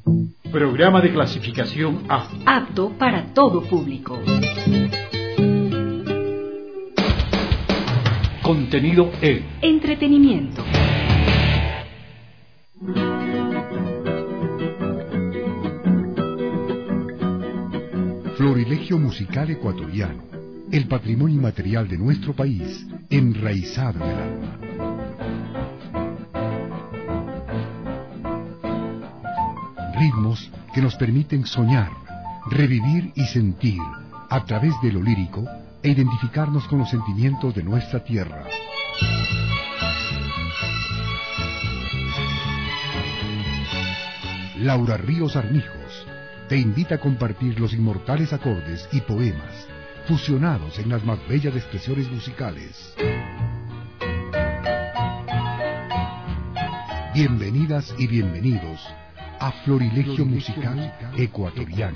Programa de clasificación A. Apto para todo público. Contenido E. Entretenimiento. Florilegio musical ecuatoriano, el patrimonio inmaterial de nuestro país, enraizado en el alma. Ritmos que nos permiten soñar, revivir y sentir, a través de lo lírico, e identificarnos con los sentimientos de nuestra tierra. Laura Ríos Armijos te invita a compartir los inmortales acordes y poemas fusionados en las más bellas expresiones musicales. Bienvenidas y bienvenidos a Florilegio Musical Ecuatoriano.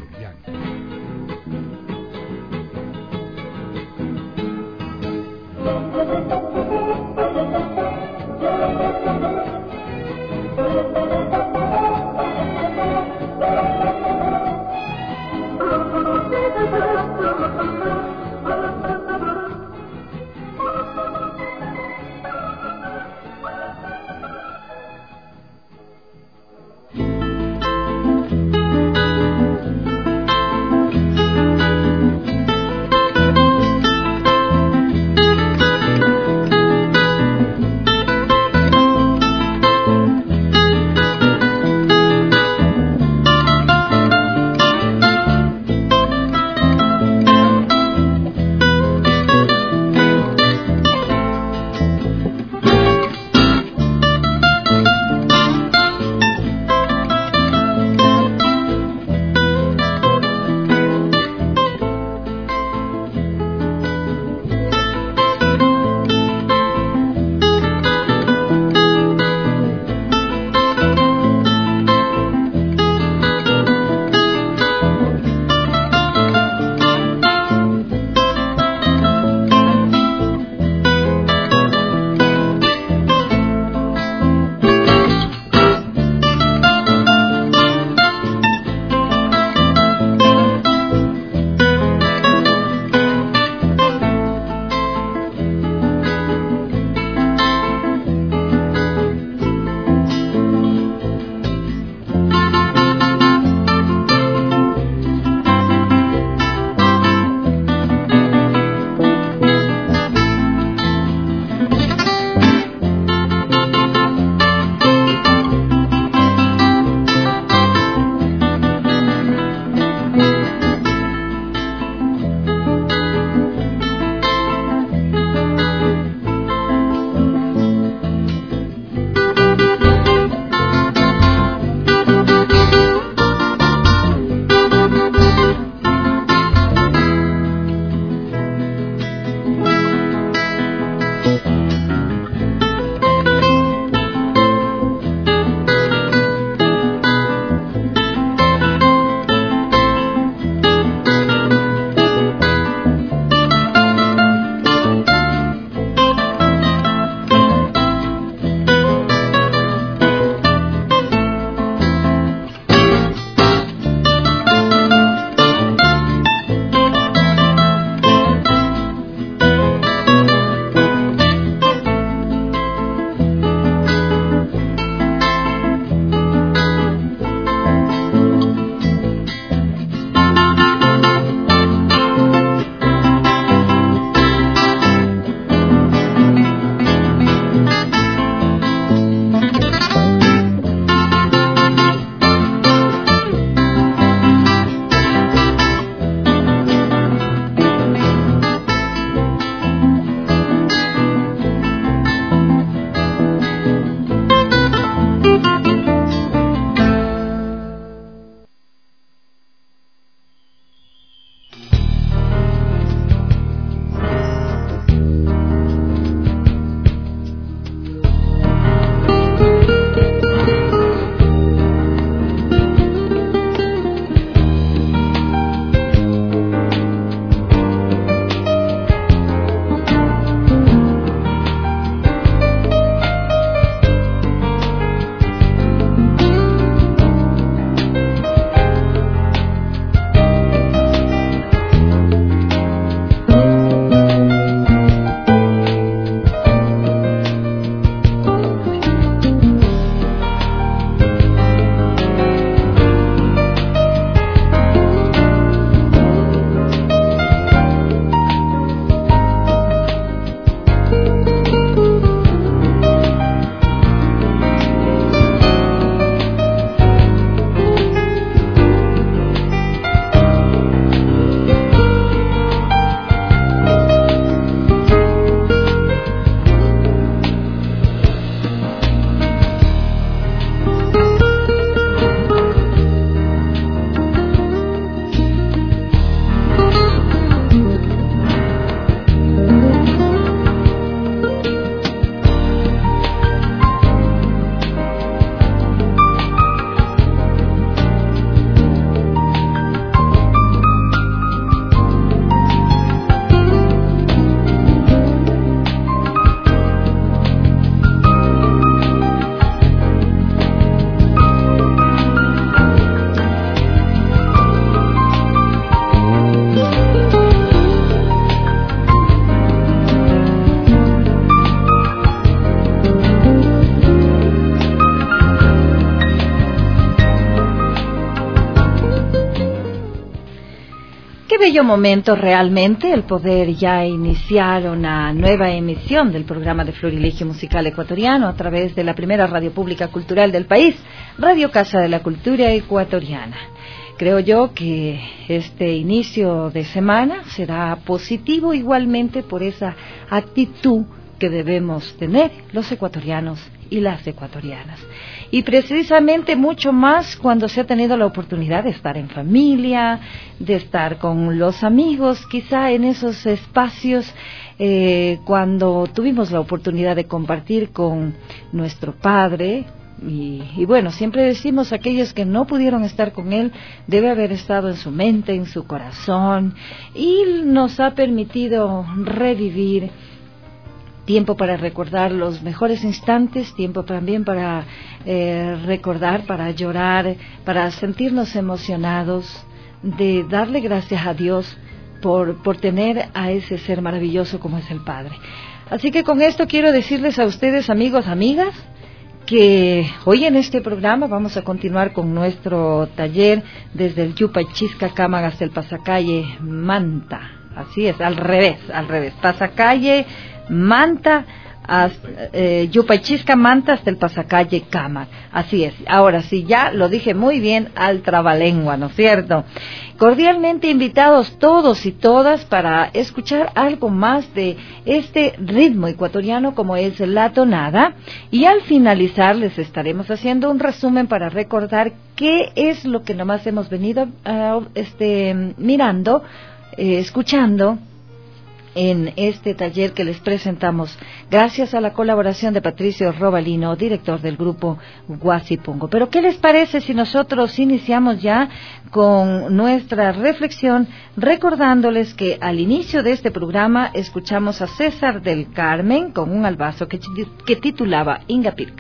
Qué bello momento realmente el poder ya iniciar una nueva emisión del programa de Florilegio Musical Ecuatoriano a través de la primera radio pública cultural del país, Radio Casa de la Cultura Ecuatoriana. Creo yo que este inicio de semana será positivo igualmente por esa actitud que debemos tener los ecuatorianos y las ecuatorianas. Y precisamente mucho más cuando se ha tenido la oportunidad de estar en familia, de estar con los amigos, quizá en esos espacios cuando tuvimos la oportunidad de compartir con nuestro padre. Y bueno, siempre decimos aquellos que no pudieron estar con él, debe haber estado en su mente, en su corazón, y nos ha permitido revivir tiempo para recordar los mejores instantes, tiempo también para recordar, para llorar, para sentirnos emocionados, de darle gracias a Dios por tener a ese ser maravilloso como es el Padre. Así que con esto quiero decirles a ustedes, amigos, amigas, que hoy en este programa vamos a continuar con nuestro taller desde el Yupaychisca Cámara hasta el Pasacalle Manta. Así es, al revés, Pasacalle Manta, Yupaychisca Manta hasta el Pasacalle Cámara. Así es, ahora sí, ya lo dije muy bien al trabalengua, ¿no es cierto? Cordialmente invitados todos y todas para escuchar algo más de este ritmo ecuatoriano como es la tonada, y al finalizar les estaremos haciendo un resumen para recordar qué es lo que nomás hemos venido mirando, escuchando en este taller que les presentamos, gracias a la colaboración de Patricio Robalino, director del grupo Guasipungo. Pero ¿qué les parece si nosotros iniciamos ya con nuestra reflexión, recordándoles que al inicio de este programa escuchamos a César del Carmen con un albazo que titulaba Ingapirca.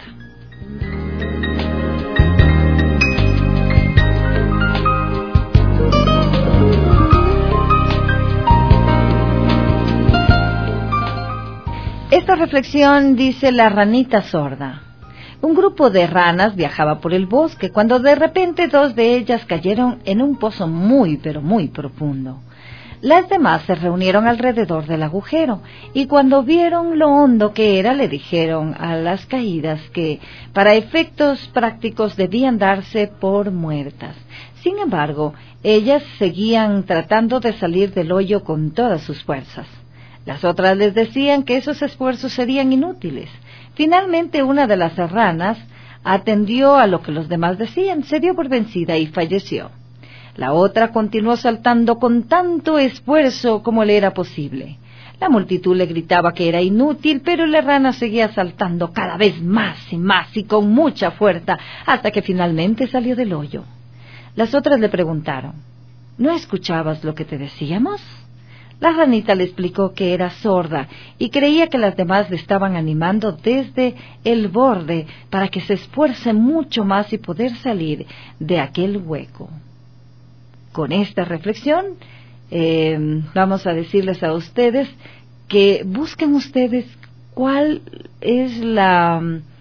Esta reflexión dice La ranita sorda. Un grupo de ranas viajaba por el bosque cuando de repente dos de ellas cayeron en un pozo muy, pero muy profundo. Las demás se reunieron alrededor del agujero y cuando vieron lo hondo que era le dijeron a las caídas que para efectos prácticos debían darse por muertas. Sin embargo, ellas seguían tratando de salir del hoyo con todas sus fuerzas. Las otras les decían que esos esfuerzos serían inútiles. Finalmente una de las ranas atendió a lo que los demás decían, se dio por vencida y falleció. La otra continuó saltando con tanto esfuerzo como le era posible. La multitud le gritaba que era inútil, pero la rana seguía saltando cada vez más y con mucha fuerza, hasta que finalmente salió del hoyo. Las otras le preguntaron, ¿no escuchabas lo que te decíamos? La ranita le explicó que era sorda y creía que las demás le estaban animando desde el borde para que se esfuerce mucho más y poder salir de aquel hueco. Con esta reflexión vamos a decirles a ustedes que busquen ustedes cuál es la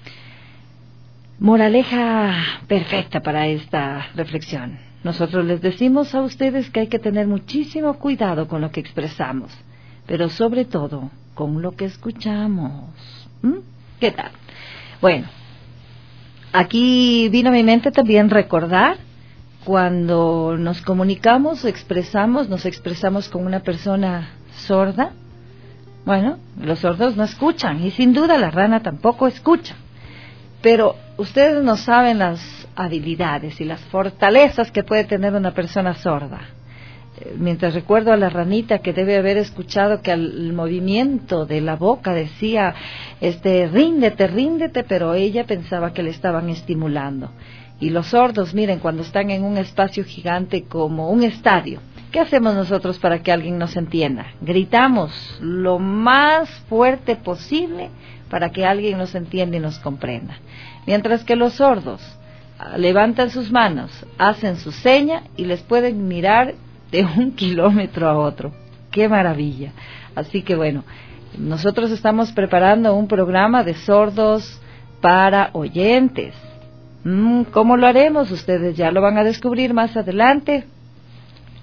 moraleja perfecta para esta reflexión. Nosotros les decimos a ustedes que hay que tener muchísimo cuidado con lo que expresamos, pero sobre todo con lo que escuchamos. ¿Qué tal? Bueno, aquí vino a mi mente también recordar cuando nos comunicamos, nos expresamos con una persona sorda. Bueno, los sordos no escuchan y sin duda la rana tampoco escucha. Pero ustedes no saben las habilidades y las fortalezas que puede tener una persona sorda. Mientras recuerdo a la ranita que debe haber escuchado que al movimiento de la boca decía, ríndete, ríndete, pero ella pensaba que le estaban estimulando. Y los sordos, miren, cuando están en un espacio gigante como un estadio, ¿qué hacemos nosotros para que alguien nos entienda? Gritamos lo más fuerte posible para que alguien nos entienda y nos comprenda. Mientras que los sordos levantan sus manos, hacen su seña y les pueden mirar de 1 kilómetro a otro. ¡Qué maravilla! Así que bueno, nosotros estamos preparando un programa de sordos para oyentes. ¿Cómo lo haremos? Ustedes ya lo van a descubrir más adelante.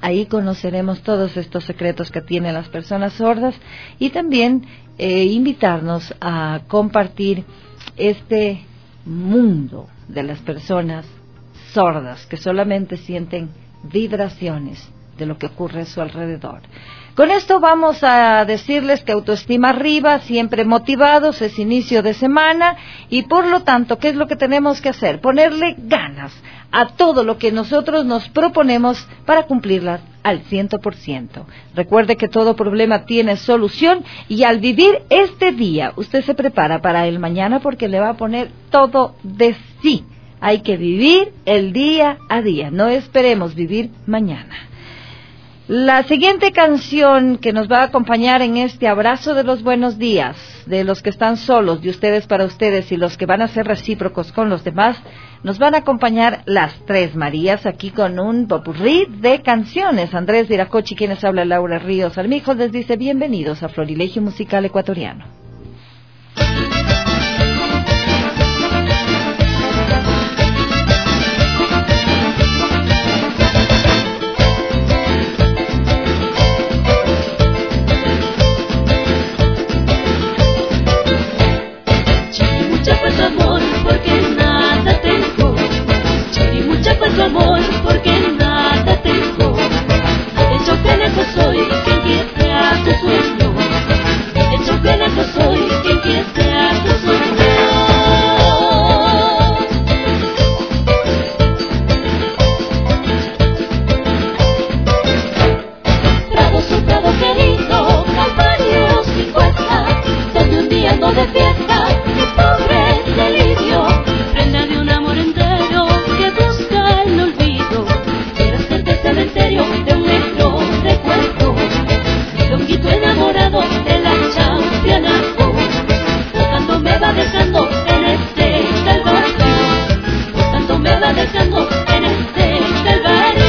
Ahí conoceremos todos estos secretos que tienen las personas sordas y también invitarnos a compartir este mundo de las personas sordas que solamente sienten vibraciones de lo que ocurre a su alrededor. Con esto vamos a decirles que autoestima arriba, siempre motivados, es inicio de semana y por lo tanto, ¿qué es lo que tenemos que hacer? Ponerle ganas a todo lo que nosotros nos proponemos para cumplirlas al 100%. Recuerde que todo problema tiene solución y al vivir este día, usted se prepara para el mañana porque le va a poner todo de sí. Hay que vivir el día a día, no esperemos vivir mañana. La siguiente canción que nos va a acompañar en este abrazo de los buenos días, de los que están solos, de ustedes para ustedes y los que van a ser recíprocos con los demás, nos van a acompañar las Tres Marías aquí con un popurrí de canciones. Andrés Viracochi, quienes habla Laura Ríos Armijo, les dice bienvenidos a Florilegio Musical Ecuatoriano. Amor, porque nada tengo. Hecho que lejos soy, quien quiere a tu sueño. Hecho que lejos soy, quien quiere a tu sueño. Prado su prado querido, calvarios y cuestas, donde un día no de fiesta, mi pobre delirio, prenda de un amor entero que busca el olvido. Quiero ser del cementerio de un negro recuerdo, mi longuito enamorado de la champiana, buscando me va dejando en este calvario, buscando me va dejando en este calvario.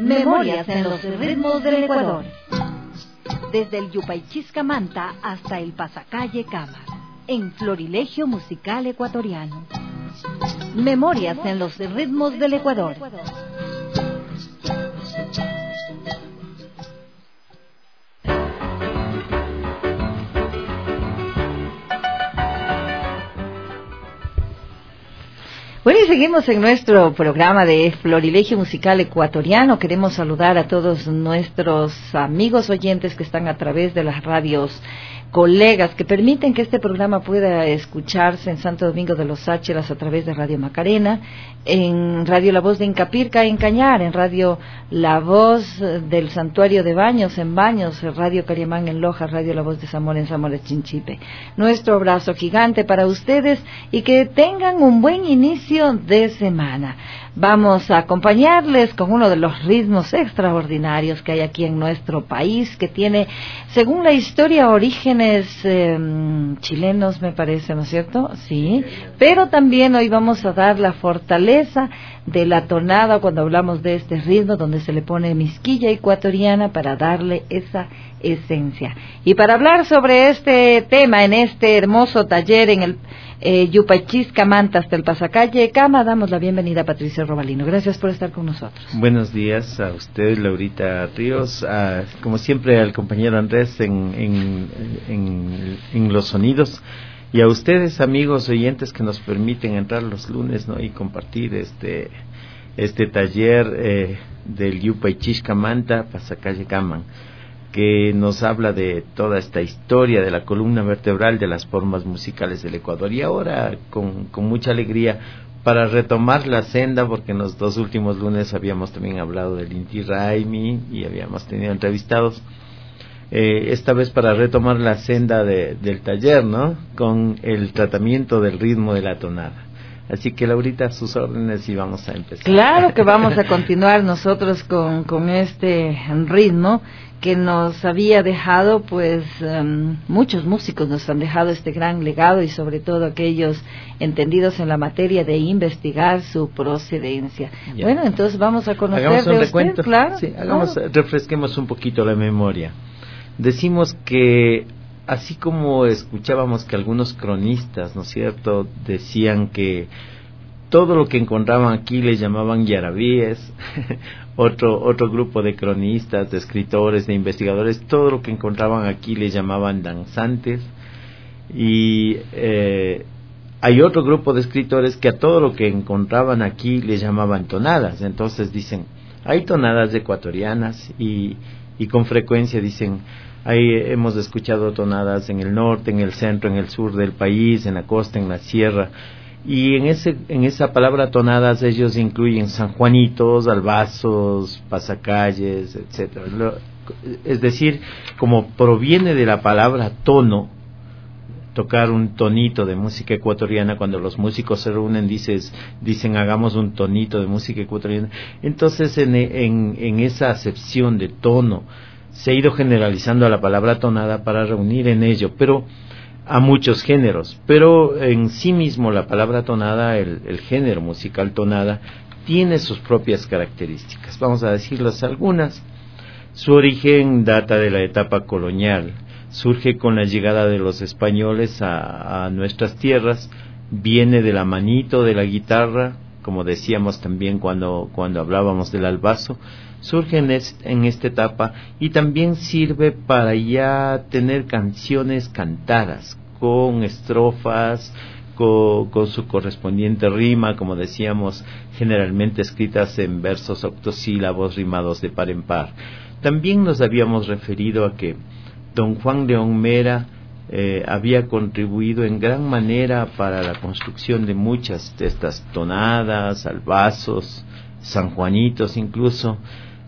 Memorias en los ritmos del Ecuador. Desde el Yupaychisca Manta hasta el Pasacalle Cama, en Florilegio Musical Ecuatoriano. Memorias en los ritmos del Ecuador. Bueno, y seguimos en nuestro programa de Florilegio Musical Ecuatoriano. Queremos saludar a todos nuestros amigos oyentes que están a través de las radios colegas que permiten que este programa pueda escucharse en Santo Domingo de los Sácheras a través de Radio Macarena, en Radio La Voz de Incapirca en Cañar, en Radio La Voz del Santuario de Baños en Baños, Radio Cariamán en Loja, Radio La Voz de Zamora en Zamora Chinchipe. Nuestro abrazo gigante para ustedes y que tengan un buen inicio de semana. Vamos a acompañarles con uno de los ritmos extraordinarios que hay aquí en nuestro país, que tiene, según la historia, orígenes chilenos, me parece, ¿no es cierto? Sí, pero también hoy vamos a dar la fortaleza de la tonada cuando hablamos de este ritmo, donde se le pone misquilla ecuatoriana para darle esa esencia. Y para hablar sobre este tema en este hermoso taller en el Yupaychisca Manta hasta el Pasacalle Cama, damos la bienvenida a Patricio Robalino. Gracias por estar con nosotros. Buenos días a usted, Laurita Ríos, como siempre al compañero Andrés en los sonidos, y a ustedes, amigos oyentes, que nos permiten entrar los lunes, ¿no?, y compartir este taller del Yupaychisca Manta Pasacalle Cama, que nos habla de toda esta historia de la columna vertebral de las formas musicales del Ecuador. Y ahora, con mucha alegría, para retomar la senda, porque en los 2 últimos lunes habíamos también hablado del Inti Raymi y habíamos tenido entrevistados, esta vez para retomar la senda del taller, ¿no?, con el tratamiento del ritmo de la tonada. Así que, Laurita, sus órdenes, y vamos a empezar. Claro que vamos a continuar nosotros con este ritmo que nos había dejado, pues, muchos músicos nos han dejado este gran legado, y sobre todo aquellos entendidos en la materia de investigar su procedencia. Ya. Bueno, entonces vamos a conocer hagamos un de recuento. Usted, claro. Sí, refresquemos un poquito la memoria. Decimos que, así como escuchábamos que algunos cronistas, ¿no es cierto?, decían que todo lo que encontraban aquí le llamaban yarabíes, otro grupo de cronistas, de escritores, de investigadores, todo lo que encontraban aquí le llamaban danzantes, y hay otro grupo de escritores que a todo lo que encontraban aquí le llamaban tonadas. Entonces dicen, hay tonadas ecuatorianas, y con frecuencia dicen, hemos escuchado tonadas en el norte, en el centro, en el sur del país, en la costa, en la sierra. Y en esa palabra tonadas ellos incluyen sanjuanitos, albazos, pasacalles, etcétera. Es decir, como proviene de la palabra tono, tocar un tonito de música ecuatoriana, cuando los músicos se reúnen dicen hagamos un tonito de música ecuatoriana. Entonces en esa acepción de tono se ha ido generalizando a la palabra tonada para reunir en ello, pero a muchos géneros. Pero en sí mismo la palabra tonada, el género musical tonada, tiene sus propias características. Vamos a decirlas algunas. Su origen data de la etapa colonial, surge con la llegada de los españoles a nuestras tierras, viene de la manito de la guitarra, como decíamos también cuando hablábamos del albazo, surge en esta etapa, y también sirve para ya tener canciones cantadas, con estrofas, con su correspondiente rima, como decíamos, generalmente escritas en versos octosílabos rimados de par en par. También nos habíamos referido a que don Juan León Mera había contribuido en gran manera para la construcción de muchas de estas tonadas, albazos, sanjuanitos incluso,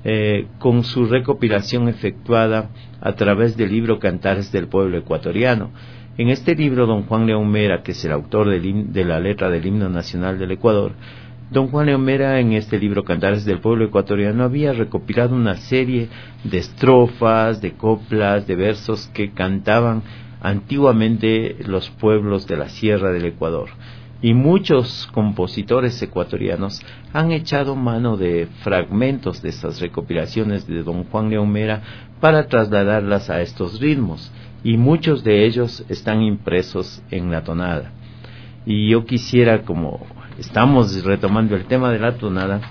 con su recopilación efectuada a través del libro Cantares del Pueblo Ecuatoriano. En este libro, don Juan León Mera, que es el autor de la letra del himno nacional del Ecuador, don Juan León Mera, en este libro Cantares del Pueblo Ecuatoriano, había recopilado una serie de estrofas, de coplas, de versos que cantaban antiguamente los pueblos de la sierra del Ecuador. Y muchos compositores ecuatorianos han echado mano de fragmentos de esas recopilaciones de don Juan León Mera para trasladarlas a estos ritmos, y muchos de ellos están impresos en la tonada. Y yo quisiera, como estamos retomando el tema de la tonada,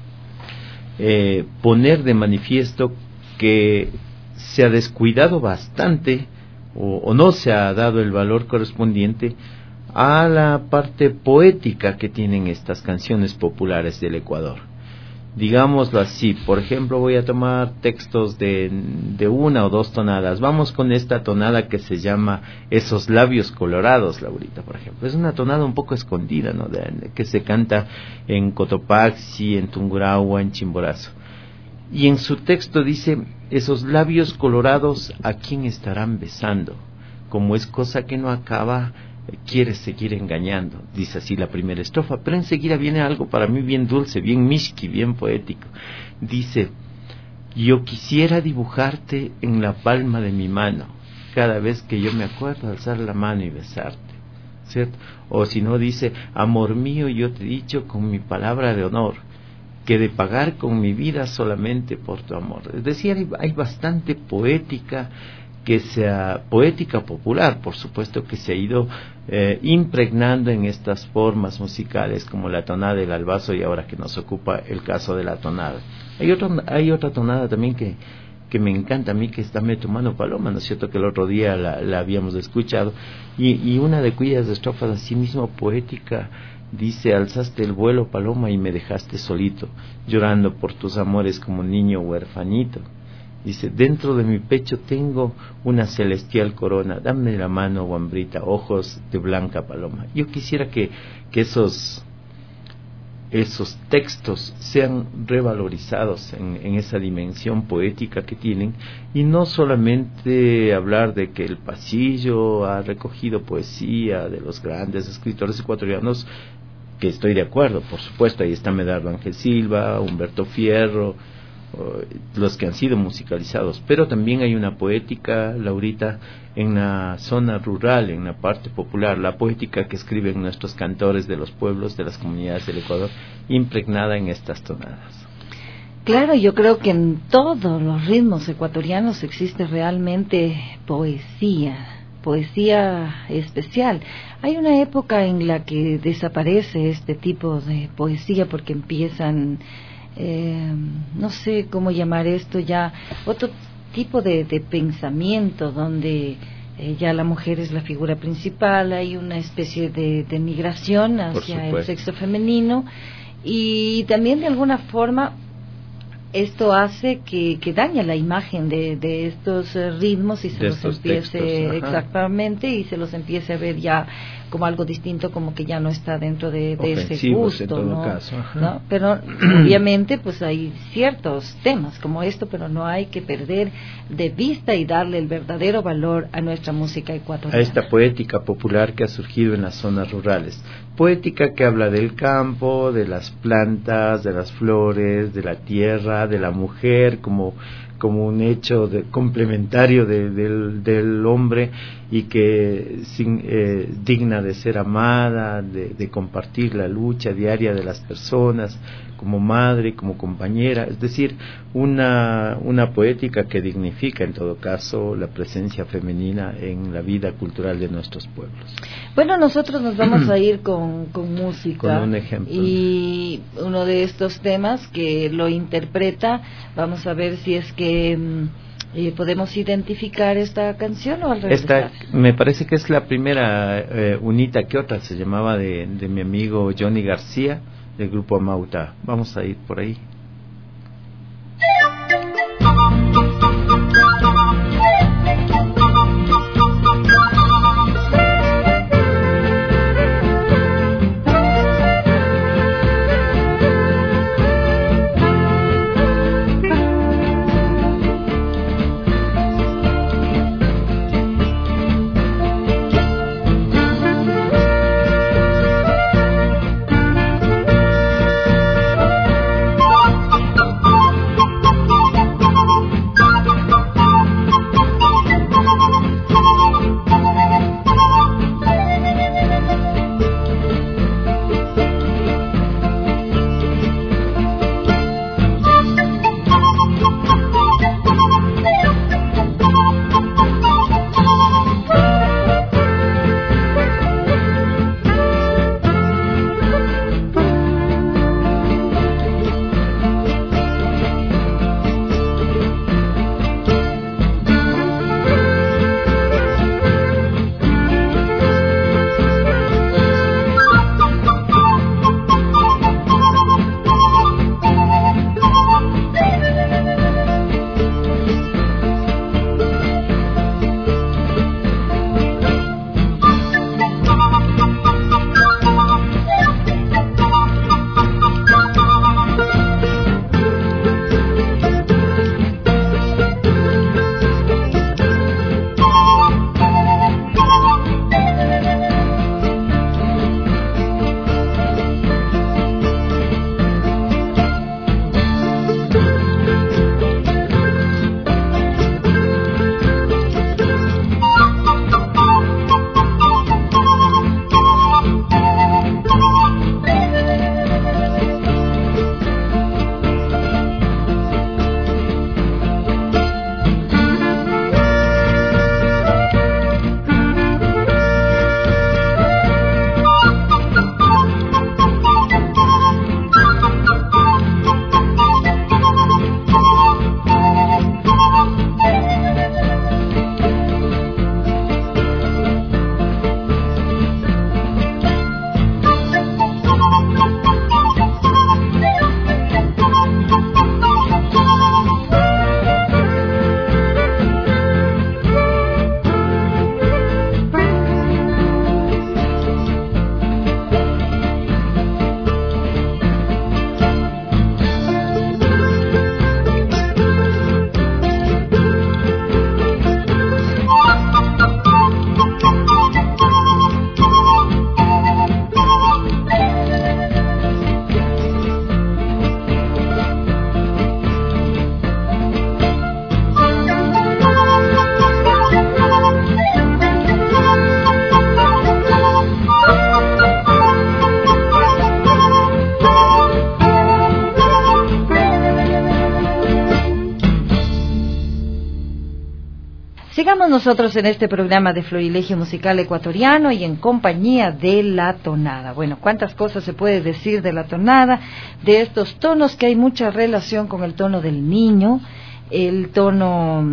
poner de manifiesto que se ha descuidado bastante o no se ha dado el valor correspondiente a la parte poética que tienen estas canciones populares del Ecuador. Digámoslo así, por ejemplo, voy a tomar textos de una o dos tonadas. Vamos con esta tonada que se llama Esos labios colorados, Laurita, por ejemplo. Es una tonada un poco escondida, ¿no? Que se canta en Cotopaxi, en Tungurahua, en Chimborazo. Y en su texto dice: esos labios colorados, ¿a quién estarán besando? Como es cosa que no acaba, quieres seguir engañando. Dice así la primera estrofa, pero enseguida viene algo para mí bien dulce, bien mishki, bien poético. Dice: yo quisiera dibujarte en la palma de mi mano, cada vez que yo me acuerdo alzar la mano y besarte, ¿cierto? O si no, dice: amor mío, yo te he dicho con mi palabra de honor, que de pagar con mi vida solamente por tu amor. Es decir, hay bastante poética, poética popular, por supuesto, que se ha ido impregnando en estas formas musicales como la tonada del albazo, y ahora que nos ocupa el caso de la tonada. Hay otra tonada también que me encanta a mí, que está Meto Mano Paloma, ¿no es cierto?, que el otro día la habíamos escuchado, y una de cuyas estrofas así mismo poética dice: alzaste el vuelo, paloma, y me dejaste solito, llorando por tus amores como niño huerfanito. Dice: dentro de mi pecho tengo una celestial corona, dame la mano, guambrita, ojos de blanca paloma. Yo quisiera que esos textos sean revalorizados en esa dimensión poética que tienen, y no solamente hablar de que el pasillo ha recogido poesía de los grandes escritores ecuatorianos, que estoy de acuerdo, por supuesto. Ahí está Medardo Ángel Silva, Humberto Fierro, los que han sido musicalizados, pero también hay una poética, Laurita, en la zona rural, en la parte popular, la poética que escriben nuestros cantores de los pueblos, de las comunidades del Ecuador, impregnada en estas tonadas. Claro, yo creo que en todos los ritmos ecuatorianos existe realmente poesía especial. Hay una época en la que desaparece este tipo de poesía porque empiezan, no sé cómo llamar esto, ya otro tipo de pensamiento donde ya la mujer es la figura principal. Hay una especie de migración hacia el sexo femenino, y también de alguna forma esto hace que daña la imagen de estos ritmos, y se los empiece exactamente, y se los empiece a ver ya como algo distinto, como que ya no está dentro de ese gusto, en todo, ¿no? Caso, ¿no? Pero obviamente pues hay ciertos temas como esto, pero no hay que perder de vista y darle el verdadero valor a nuestra música ecuatoriana, a esta poética popular que ha surgido en las zonas rurales, poética que habla del campo, de las plantas, de las flores, de la tierra, de la mujer como un hecho complementario del hombre, y que digna de ser amada, de compartir la lucha diaria de las personas, como madre, como compañera. Es decir, una poética que dignifica en todo caso la presencia femenina en la vida cultural de nuestros pueblos. Bueno, nosotros nos vamos a ir con música, con un ejemplo, y uno de estos temas que lo interpreta, vamos a ver si es que podemos identificar esta canción, o al revés. Me parece que es la primera unita que otra, se llamaba de mi amigo Johnny García, del grupo Amauta. Vamos a ir por ahí. sigamos nosotros en este programa de Florilegio Musical Ecuatoriano y en compañía de la tonada. Bueno, cuántas cosas se puede decir de la tonada, de estos tonos que hay mucha relación con el tono del niño, el tono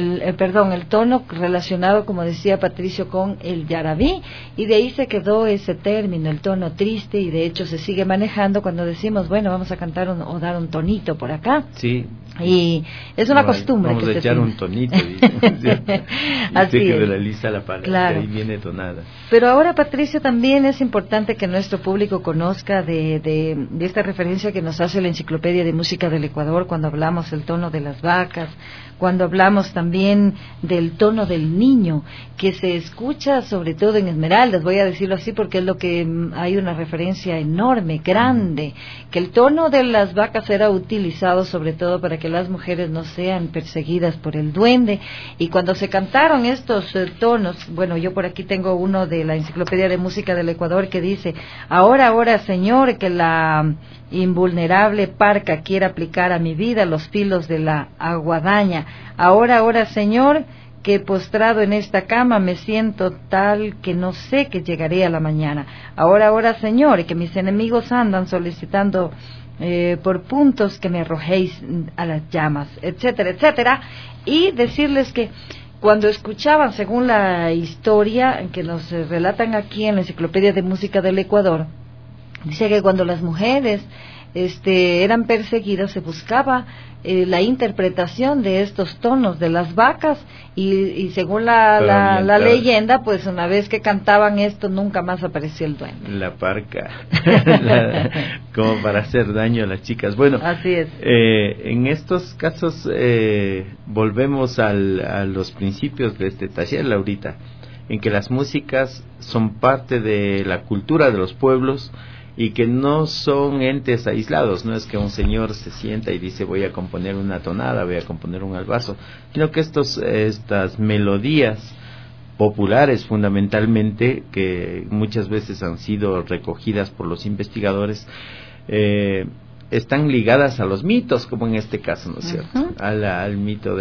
relacionado, como decía Patricio, con el yarabí, y de ahí se quedó ese término, el tono triste, y de hecho se sigue manejando cuando decimos, bueno, vamos a cantar o dar un tonito por acá. Sí. Y es una costumbre. Vamos que a echar un tonito. Así que es. de la lista la palabra, claro. Ahí viene tonada. Pero ahora, Patricio, también es importante que nuestro público conozca de esta referencia que nos hace la Enciclopedia de Música del Ecuador cuando hablamos del tono de las vacas, cuando hablamos también del tono del niño, que se escucha sobre todo en Esmeraldas, voy a decirlo así porque es lo que hay una referencia enorme, grande, que el tono de las vacas era utilizado sobre todo para que las mujeres no sean perseguidas por el duende, y cuando se cantaron estos tonos, bueno, yo por aquí tengo uno de la Enciclopedia de Música del Ecuador que dice: ahora, Señor, que la invulnerable parca quiere aplicar a mi vida los filos de la aguadaña. Ahora, Señor, que postrado en esta cama me siento tal que no sé que llegaré a la mañana. Ahora, Señor, que mis enemigos andan solicitando por puntos que me arrojéis a las llamas, etcétera, etcétera. Y decirles que cuando escuchaban, según la historia que nos relatan aquí en la Enciclopedia de Música del Ecuador, dice que cuando las mujeres eran perseguidas, se buscaba la interpretación de estos tonos de las vacas, y según la leyenda, pues una vez que cantaban esto, nunca más apareció el duende. La parca, como para hacer daño a las chicas. Bueno, así es. En estos casos volvemos a los principios de este taller, Laurita, en que las músicas son parte de la cultura de los pueblos y que no son entes aislados. No es que un señor se sienta y dice voy a componer una tonada, voy a componer un albazo, sino que estas melodías populares fundamentalmente, que muchas veces han sido recogidas por los investigadores, están ligadas a los mitos, como en este caso, ¿no es cierto? Uh-huh. Al mito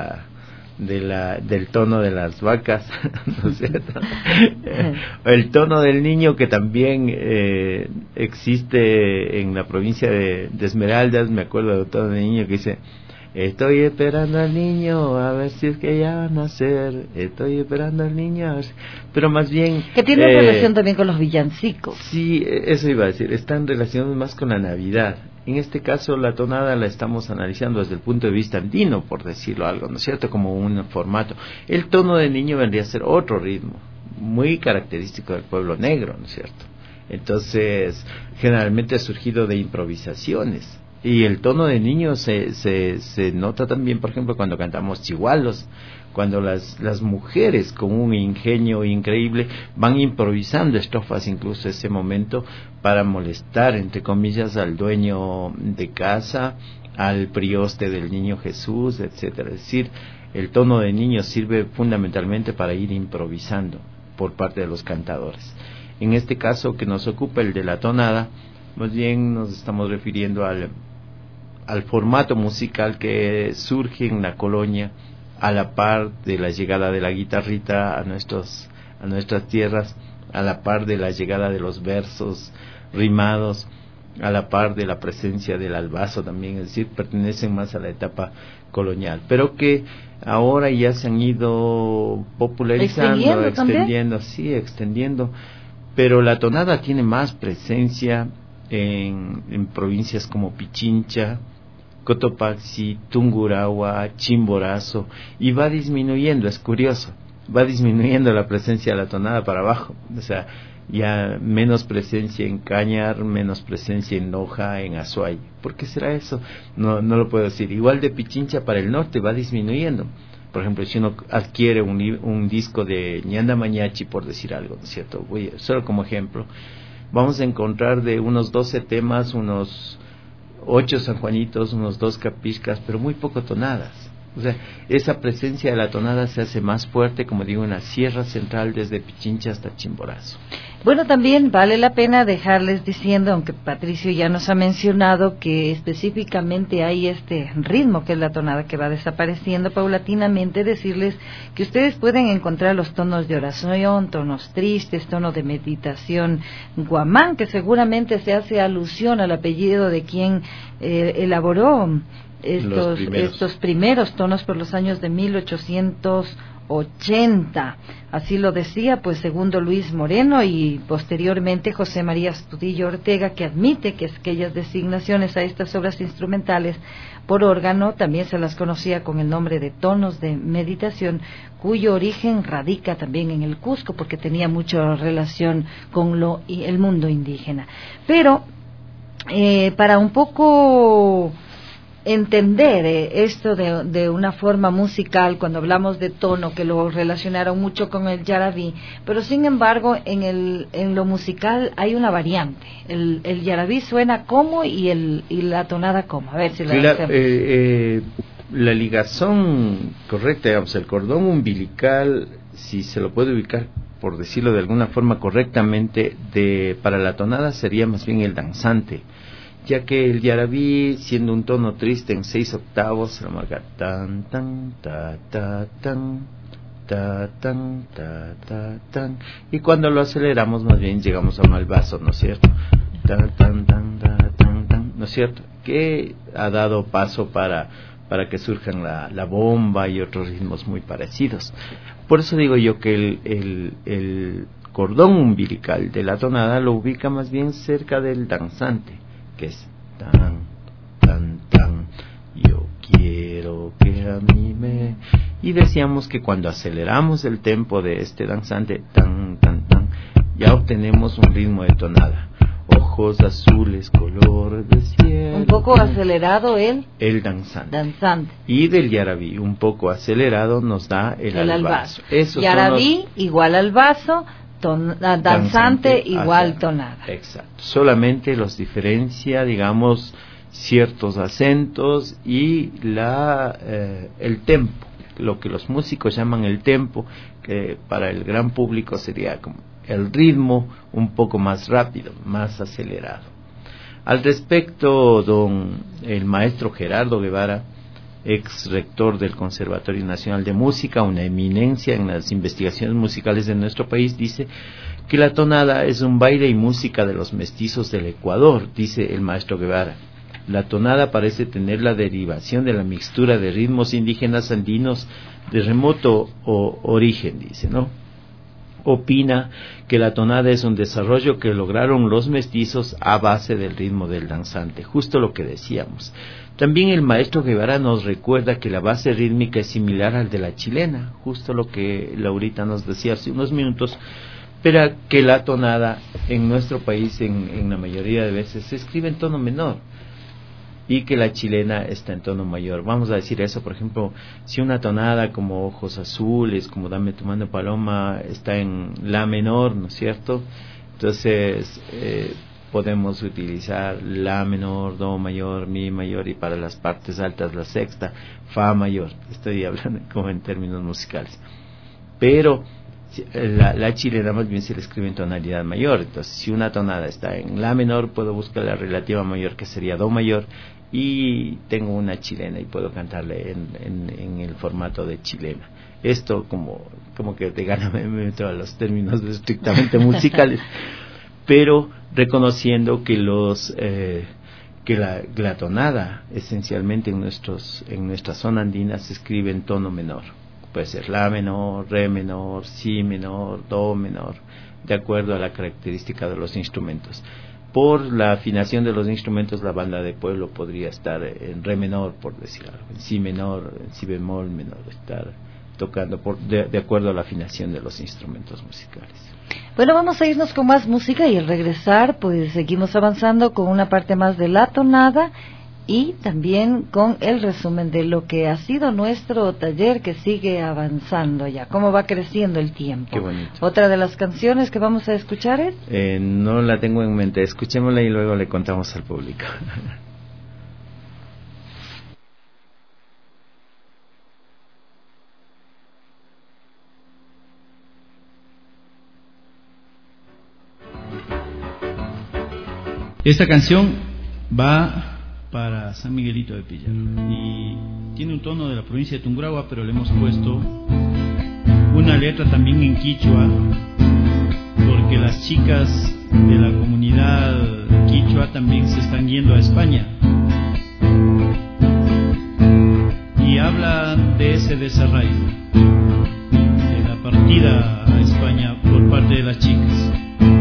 del tono de las vacas, ¿no es cierto? El tono del niño, que también existe en la provincia de Esmeraldas. Me acuerdo del tono del niño que dice: estoy esperando al niño a ver si es que ya va a nacer, estoy esperando al niño a ver si... Pero más bien... Que tiene relación también con los villancicos. Sí, eso iba a decir, están relacionados más con la Navidad. En este caso, la tonada la estamos analizando desde el punto de vista andino, por decirlo algo, ¿no es cierto?, como un formato. El tono del niño vendría a ser otro ritmo, muy característico del pueblo negro, ¿no es cierto? Entonces, generalmente ha surgido de improvisaciones. Y el tono de niño se nota también, por ejemplo, cuando cantamos chihualos, cuando las mujeres con un ingenio increíble van improvisando estrofas incluso ese momento para molestar, entre comillas, al dueño de casa, al prioste del niño Jesús, etcétera. Es decir, el tono de niño sirve fundamentalmente para ir improvisando por parte de los cantadores. En este caso que nos ocupa, el de la tonada, más bien nos estamos refiriendo al formato musical que surge en la colonia a la par de la llegada de la guitarrita a nuestras tierras, a la par de la llegada de los versos rimados, a la par de la presencia del albazo también, es decir, pertenecen más a la etapa colonial, pero que ahora ya se han ido popularizando, extendiendo, pero la tonada tiene más presencia en provincias como Pichincha, Cotopaxi, Tungurahua, Chimborazo, y va disminuyendo, es curioso, va disminuyendo la presencia de la tonada para abajo, o sea, ya menos presencia en Cañar, menos presencia en Loja, en Azuay. ¿Por qué será eso? No lo puedo decir. Igual de Pichincha para el norte va disminuyendo. Por ejemplo, si uno adquiere un disco de Ñanda Mañachi, por decir algo, ¿no es cierto? Solo como ejemplo, vamos a encontrar de unos 12 temas, unos 8 sanjuanitos, unos 2 capiscas, pero muy poco tonadas. O sea, esa presencia de la tonada se hace más fuerte, como digo, en la Sierra Central, desde Pichincha hasta Chimborazo. Bueno, también vale la pena dejarles diciendo, aunque Patricio ya nos ha mencionado que específicamente hay este ritmo que es la tonada que va desapareciendo paulatinamente, decirles que ustedes pueden encontrar los tonos de oración, tonos tristes, tono de meditación guamán, que seguramente se hace alusión al apellido de quien elaboró estos primeros tonos por los años de 1880. Así lo decía, pues, segundo Luis Moreno y posteriormente José María Astudillo Ortega, que admite que aquellas designaciones a estas obras instrumentales por órgano también se las conocía con el nombre de tonos de meditación, cuyo origen radica también en el Cusco, porque tenía mucha relación con el mundo indígena. Pero para un poco entender esto de una forma musical, cuando hablamos de tono, que lo relacionaron mucho con el yarabí, pero sin embargo en lo musical hay una variante. El yarabí suena como y la tonada como. A ver si la la ligazón correcta, digamos, el cordón umbilical, si se lo puede ubicar, por decirlo de alguna forma correctamente, para la tonada sería más bien el danzante, ya que el yarabí, siendo un tono triste en 6 octavos, se lo marca tan tan ta ta tan ta tan ta ta tan, y cuando lo aceleramos más bien llegamos a un malvazo, ¿no es cierto? Tan tan tan ta tan tan, ¿no es cierto? Que ha dado paso para que surjan la bomba y otros ritmos muy parecidos. Por eso digo yo que el cordón umbilical de la tonada lo ubica más bien cerca del danzante, que es tan, tan, tan, yo quiero que a mí me... Y decíamos que cuando aceleramos el tempo de este danzante, tan, tan, tan, ya obtenemos un ritmo de tonada. Ojos azules, color de cielo. Un poco acelerado el danzante. Y del yarabí, un poco acelerado, nos da el albazo. Yarabí igual albazo, danzante igual tonada. Exacto. Solamente los diferencia, digamos, ciertos acentos y el tempo, lo que los músicos llaman el tempo, que para el gran público sería como el ritmo un poco más rápido, más acelerado. Al respecto, el maestro Gerardo Guevara, ex rector del Conservatorio Nacional de Música, una eminencia en las investigaciones musicales de nuestro país, dice que la tonada es un baile y música de los mestizos del Ecuador, dice el maestro Guevara. La tonada parece tener la derivación de la mixtura de ritmos indígenas andinos de remoto origen, dice, ¿no? Opina que la tonada es un desarrollo que lograron los mestizos a base del ritmo del danzante, justo lo que decíamos. También el maestro Guevara nos recuerda que la base rítmica es similar al de la chilena, justo lo que Laurita nos decía hace unos minutos, pero que la tonada en nuestro país en la mayoría de veces se escribe en tono menor y que la chilena está en tono mayor. Vamos a decir eso, por ejemplo, si una tonada como Ojos Azules, como Dame tu mano paloma, está en la menor, ¿no es cierto? Entonces podemos utilizar la menor, do mayor, mi mayor, y para las partes altas la sexta, fa mayor. Estoy hablando como en términos musicales. Pero la chilena más bien se le escribe en tonalidad mayor. Entonces, si una tonada está en la menor, puedo buscar la relativa mayor, que sería do mayor, y tengo una chilena y puedo cantarle en el formato de chilena. Esto como que de gana me meto a los términos estrictamente musicales, pero reconociendo que la tonada esencialmente en nuestra zona andina se escribe en tono menor. Puede ser la menor, re menor, si menor, do menor, de acuerdo a la característica de los instrumentos. Por la afinación de los instrumentos, la banda de pueblo podría estar en re menor, por decir algo, en si menor, en si bemol menor, estar tocando de acuerdo a la afinación de los instrumentos musicales. Bueno, vamos a irnos con más música y al regresar pues seguimos avanzando con una parte más de la tonada y también con el resumen de lo que ha sido nuestro taller, que sigue avanzando ya, cómo va creciendo el tiempo. Qué bonito. Otra de las canciones que vamos a escuchar es... No la tengo en mente, escuchémosla y luego le contamos al público. Esta canción va para San Miguelito de Pillar y tiene un tono de la provincia de Tungurahua, pero le hemos puesto una letra también en quichua, porque las chicas de la comunidad quichua también se están yendo a España y hablan de ese desarraigo, de la partida a España por parte de las chicas.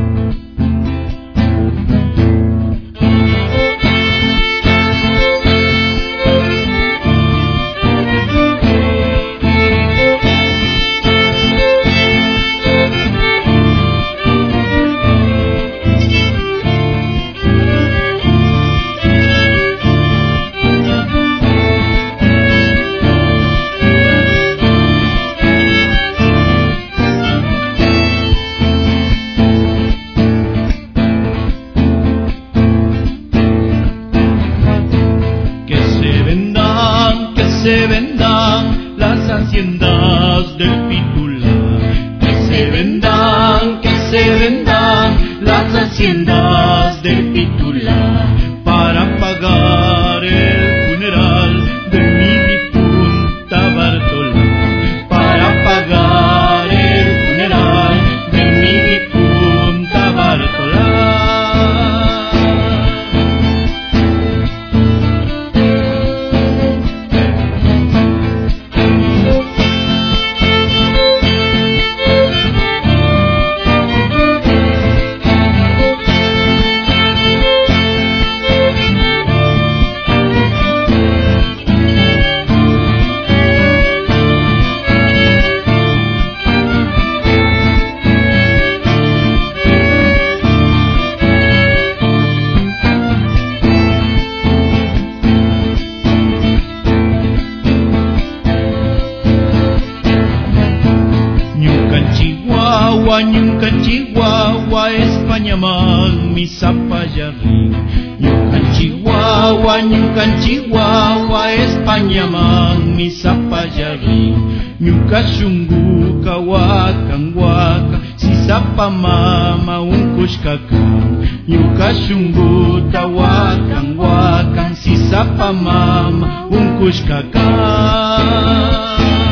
Kashungu kawakan waka sisapa mama unkushkakan Yukashungu tawakan wakan sisapa mama unkushkakan.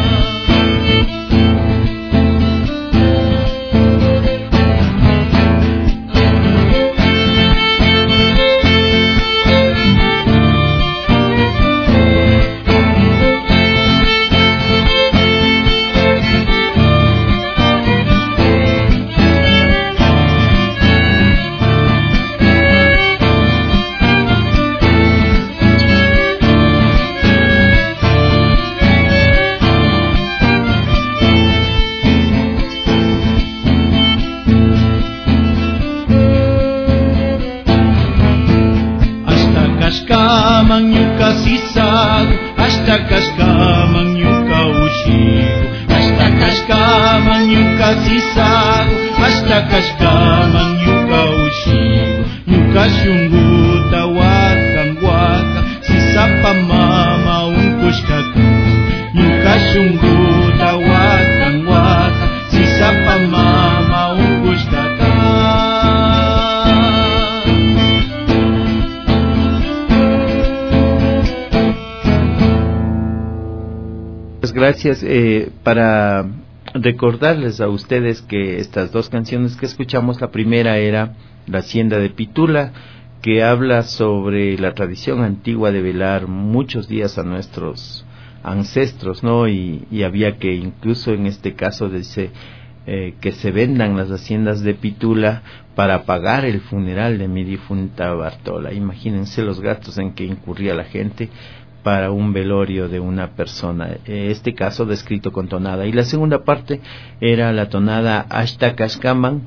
Gracias. Para recordarles a ustedes que estas dos canciones que escuchamos, la primera era La Hacienda de Pitula, que habla sobre la tradición antigua de velar muchos días a nuestros ancestros, ¿no? Y había que, incluso en este caso, dice que se vendan las haciendas de Pitula para pagar el funeral de mi difunta Bartola. Imagínense los gastos en que incurría la gente para un velorio de una persona, este caso descrito con tonada. Y la segunda parte era la tonada Ashta Kashkaman,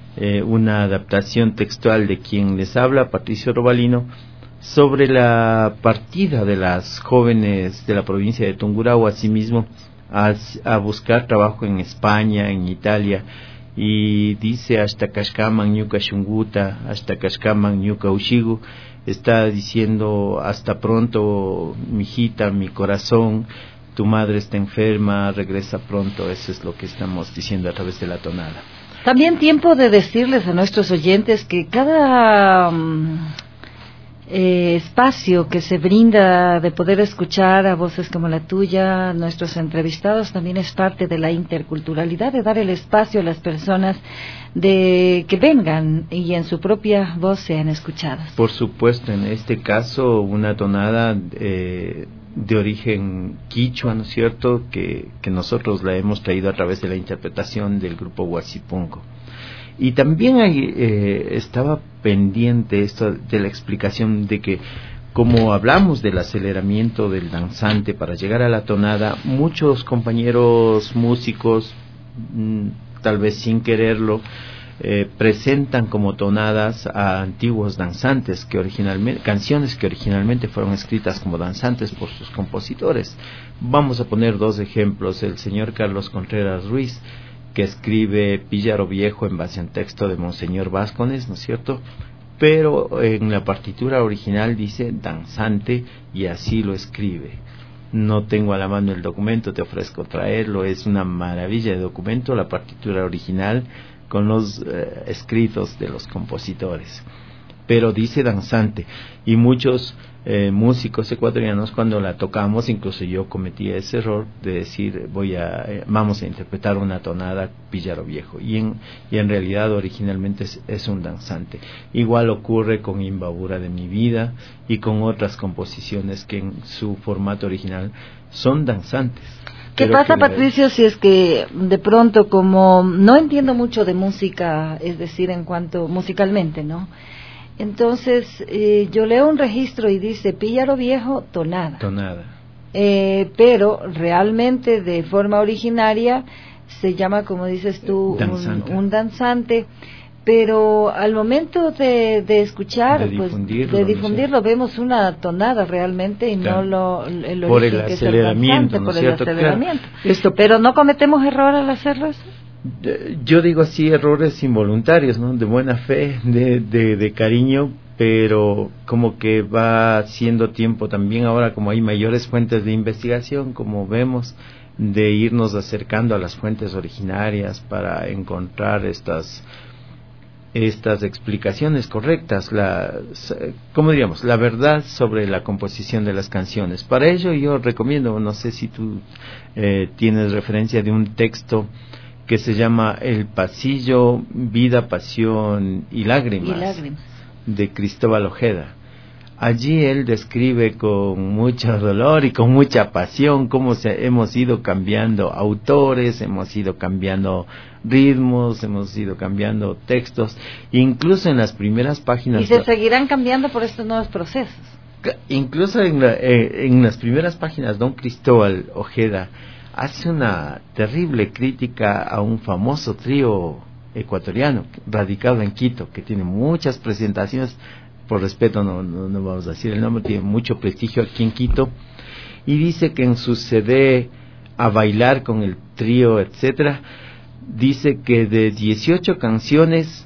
una adaptación textual de quien les habla, Patricio Robalino, sobre la partida de las jóvenes de la provincia de Tungurahua, asimismo, a buscar trabajo en España, en Italia, y dice Ashta Kashkaman Ñuka Shunguta, Ashta Kashkaman Ñuka Ushigu, está diciendo hasta pronto, mijita, mi corazón, tu madre está enferma, regresa pronto. Eso es lo que estamos diciendo a través de la tonada. También tiempo de decirles a nuestros oyentes que cada espacio que se brinda de poder escuchar a voces como la tuya, nuestros entrevistados, también es parte de la interculturalidad, de dar el espacio a las personas de que vengan y en su propia voz sean escuchadas. Por supuesto, en este caso una tonada de origen quichua, ¿no es cierto?, que nosotros la hemos traído a través de la interpretación del grupo Huasipunco. Y también estaba pendiente esto de la explicación de que, como hablamos del aceleramiento del danzante para llegar a la tonada, muchos compañeros músicos, tal vez sin quererlo, presentan como tonadas a antiguos danzantes canciones que originalmente fueron escritas como danzantes por sus compositores. Vamos a poner dos ejemplos: el señor Carlos Contreras Ruiz, que escribe Píllaro Viejo en base a un texto de Monseñor Vázquez, ¿no es cierto?, pero en la partitura original dice danzante y así lo escribe. No tengo a la mano el documento, te ofrezco traerlo, es una maravilla de documento, la partitura original con los escritos de los compositores, pero dice danzante. Y muchos músicos ecuatorianos, cuando la tocamos, incluso yo cometí ese error de decir vamos a interpretar una tonada Píllaro Viejo, y en realidad originalmente es un danzante. Igual ocurre con Imbabura de mi vida y con otras composiciones que en su formato original son danzantes. ¿Qué pasa, Patricio, si es que de pronto, como no entiendo mucho de música, es decir, en cuanto musicalmente, ¿no? Entonces, yo leo un registro y dice Píllaro Viejo, tonada. Pero realmente, de forma originaria, se llama, como dices tú, un danzante. Pero al momento de escuchar, de difundirlo, vemos una tonada realmente, y claro, no el por origen, el que aceleramiento, es el danzante, ¿no por es el cierto? aceleramiento. Claro. Pero no cometemos error al hacerlo eso. Yo digo así, errores involuntarios, ¿no?, de buena fe, de cariño, pero como que va siendo tiempo también ahora, como hay mayores fuentes de investigación, como vemos, de irnos acercando a las fuentes originarias para encontrar estas explicaciones correctas, ¿cómo diríamos?, la verdad sobre la composición de las canciones. Para ello yo recomiendo, no sé si tú tienes referencia de un texto que se llama El Pasillo, Vida, Pasión y Lágrimas, de Cristóbal Ojeda. Allí él describe con mucho dolor y con mucha pasión cómo hemos ido cambiando autores, hemos ido cambiando ritmos, hemos ido cambiando textos, incluso en las primeras páginas. Y se seguirán cambiando por estos nuevos procesos. Incluso en las primeras páginas, don Cristóbal Ojeda hace una terrible crítica a un famoso trío ecuatoriano radicado en Quito, que tiene muchas presentaciones. Por respeto no vamos a decir el nombre, tiene mucho prestigio aquí en Quito, y dice que en su CD A Bailar con el Trío, etcétera, dice que de 18 canciones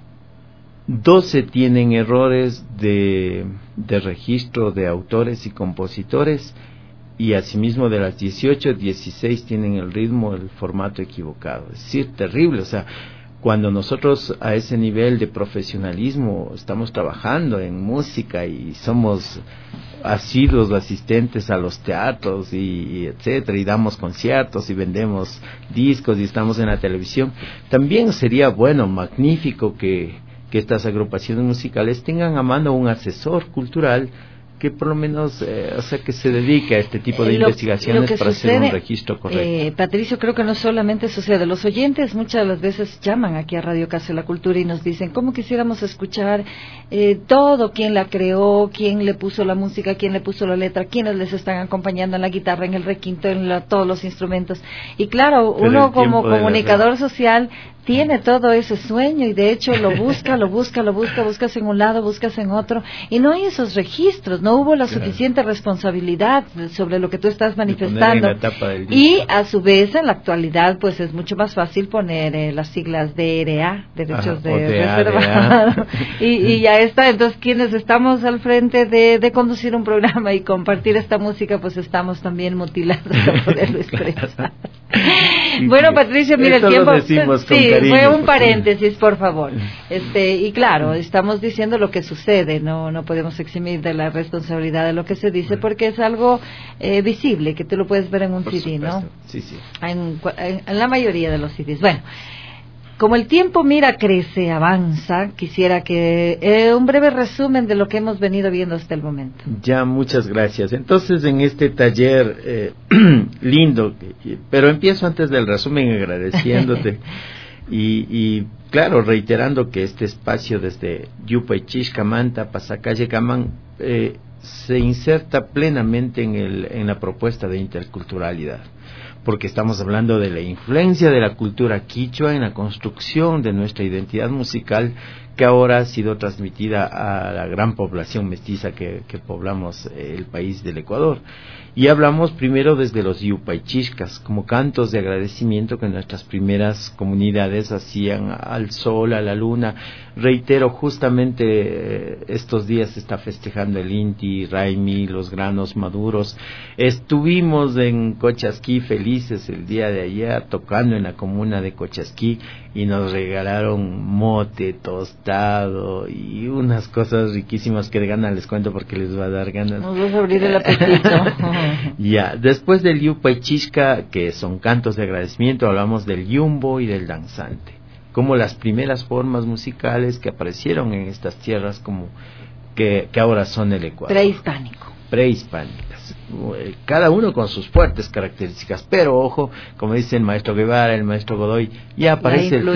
12 tienen errores de registro de autores y compositores, y asimismo de las 18, 16 tienen el ritmo, el formato equivocado. Es decir, terrible. O sea, cuando nosotros a ese nivel de profesionalismo estamos trabajando en música y somos asiduos asistentes a los teatros y etcétera, y damos conciertos y vendemos discos y estamos en la televisión, también sería bueno, magnífico que estas agrupaciones musicales tengan a mano un asesor cultural que por lo menos, que se dedique a este tipo de investigaciones para hacer un registro correcto. Patricio, creo que no solamente sucede. Los oyentes muchas de las veces llaman aquí a Radio Casa de la Cultura y nos dicen cómo quisiéramos escuchar todo, quién la creó, quién le puso la música, quién le puso la letra, quiénes les están acompañando en la guitarra, en el requinto, en todos los instrumentos. Y claro, pero uno como comunicador social tiene todo ese sueño, y de hecho lo buscas en un lado, buscas en otro, y no hay esos registros, no hubo la suficiente responsabilidad sobre lo que tú estás manifestando, y a su vez en la actualidad pues es mucho más fácil poner las siglas DRA, derechos de reserva, y ya está. Entonces quienes estamos al frente de conducir un programa y compartir esta música, pues estamos también mutilados para poderlo expresar. Bueno, Patricio, mira, el tiempo... Lo decimos con sí, cariño, fue un porque... paréntesis, por favor. Y claro, estamos diciendo lo que sucede, no podemos eximir de la responsabilidad de lo que se dice, porque es algo visible, que tú lo puedes ver en un Por CD, supuesto. ¿no? Sí. En la mayoría de los CDs. Bueno, como el tiempo, mira, crece, avanza, quisiera que un breve resumen de lo que hemos venido viendo hasta el momento. Ya, muchas gracias. Entonces, en este taller lindo, pero empiezo antes del resumen agradeciéndote y claro, reiterando que este espacio desde Yupaychishka Manta, Pasacalle Camán, se inserta plenamente en la propuesta de interculturalidad, porque estamos hablando de la influencia de la cultura quichua en la construcción de nuestra identidad musical, que ahora ha sido transmitida a la gran población mestiza que poblamos el país del Ecuador. Y hablamos primero desde los yupaychishkas, como cantos de agradecimiento que nuestras primeras comunidades hacían al sol, a la luna. Reitero, justamente estos días se está festejando el Inti, Raimi, los granos maduros. Estuvimos en Cochasquí felices el día de ayer, tocando en la comuna de Cochasquí, y nos regalaron mote tostado y unas cosas riquísimas que de gana les cuento porque les va a dar ganas. Nos vas a abrir el apetito. Ya, después del Yupaychishka, que son cantos de agradecimiento, hablamos del yumbo y del danzante, como las primeras formas musicales que aparecieron en estas tierras, como que ahora son el Ecuador. Prehispánicas, cada uno con sus fuertes características, pero ojo, como dice el maestro Guevara, el maestro Godoy, ya aparece el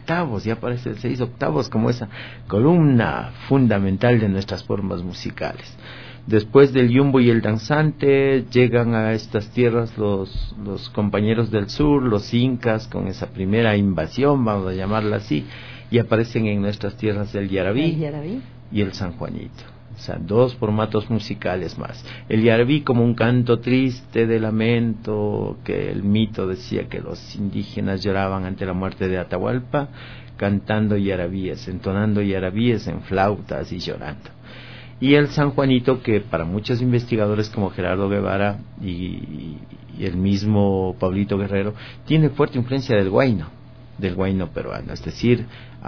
6 octavos como esa columna fundamental de nuestras formas musicales. Después del yumbo y el danzante llegan a estas tierras los compañeros del sur, los incas, con esa primera invasión, vamos a llamarla así, y aparecen en nuestras tierras el yarabí y el San Juanito. O sea, dos formatos musicales más. El yarabí como un canto triste de lamento, que el mito decía que los indígenas lloraban ante la muerte de Atahualpa, cantando yarabíes, entonando yarabíes en flautas y llorando. Y el San Juanito, que para muchos investigadores como Gerardo Guevara y el mismo Pablito Guerrero, tiene fuerte influencia del huayno peruano, es decir,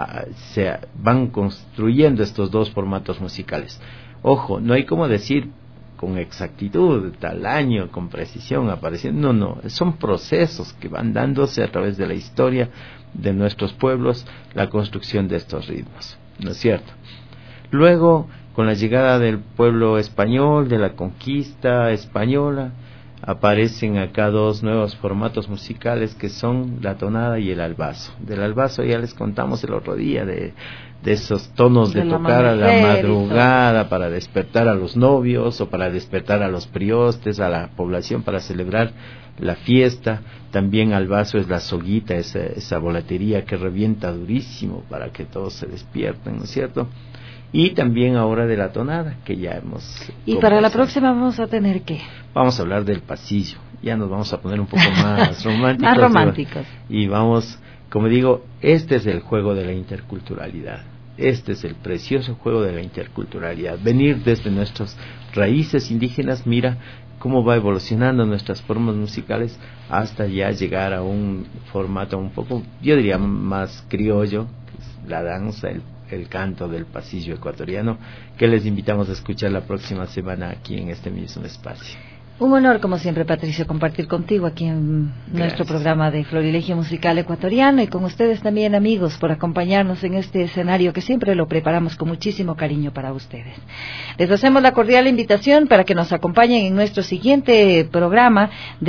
se van construyendo estos dos formatos musicales. Ojo, no hay como decir con exactitud, tal año, con precisión apareciendo, no, son procesos que van dándose a través de la historia de nuestros pueblos, la construcción de estos ritmos, ¿no es cierto? Luego, con la llegada del pueblo español, de la conquista española, aparecen acá dos nuevos formatos musicales que son la tonada y el albazo. Del albazo ya les contamos el otro día, de esos tonos de tocar a la madrugada para despertar a los novios o para despertar a los priostes, a la población para celebrar la fiesta. También albazo es la soguita, esa volatería que revienta durísimo para que todos se despierten, ¿no es cierto? Y también ahora de la tonada, que ya hemos... Y para la próxima vamos a tener ¿qué? Vamos a hablar del pasillo. Ya nos vamos a poner un poco más románticos. Más románticos. Y vamos, como digo, este es el juego de la interculturalidad. Este es el precioso juego de la interculturalidad. Venir desde nuestras raíces indígenas, mira cómo va evolucionando nuestras formas musicales hasta ya llegar a un formato un poco, yo diría, más criollo, que es la danza, el canto del pasillo ecuatoriano, que les invitamos a escuchar la próxima semana aquí en este mismo espacio. Un honor, como siempre, Patricio, compartir contigo aquí en nuestro programa de Florilegio Musical Ecuatoriano, y con ustedes también, amigos, por acompañarnos en este escenario que siempre lo preparamos con muchísimo cariño para ustedes. Les hacemos la cordial invitación para que nos acompañen en nuestro siguiente programa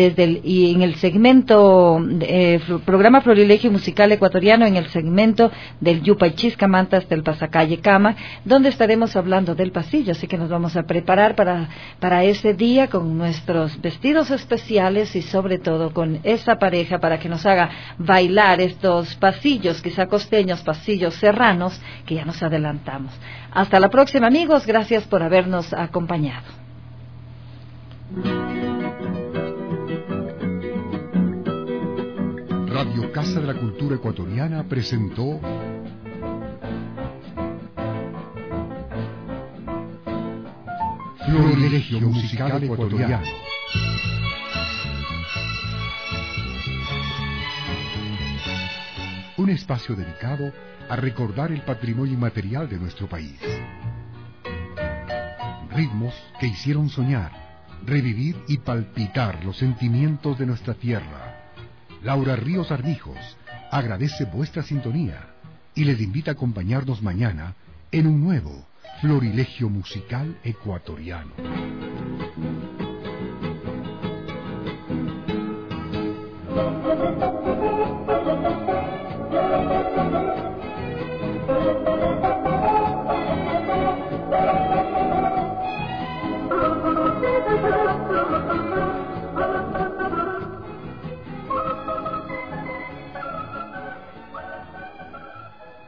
en el segmento programa Florilegio Musical Ecuatoriano, en el segmento del Yupaychishka Manta hasta el Pasacalle Cama, donde estaremos hablando del pasillo, así que nos vamos a preparar para ese día con nuestros vestidos especiales y sobre todo con esa pareja para que nos haga bailar estos pasillos, quizá costeños, pasillos serranos, que ya nos adelantamos. Hasta la próxima, amigos, gracias por habernos acompañado. Radio Casa de la Cultura Ecuatoriana presentó Florilegio Musical Ecuatoriano. espacio dedicado a recordar el patrimonio inmaterial de nuestro país. Ritmos que hicieron soñar, revivir y palpitar los sentimientos de nuestra tierra. Laura Ríos Armijos agradece vuestra sintonía y les invita a acompañarnos mañana en un nuevo Florilegio Musical Ecuatoriano.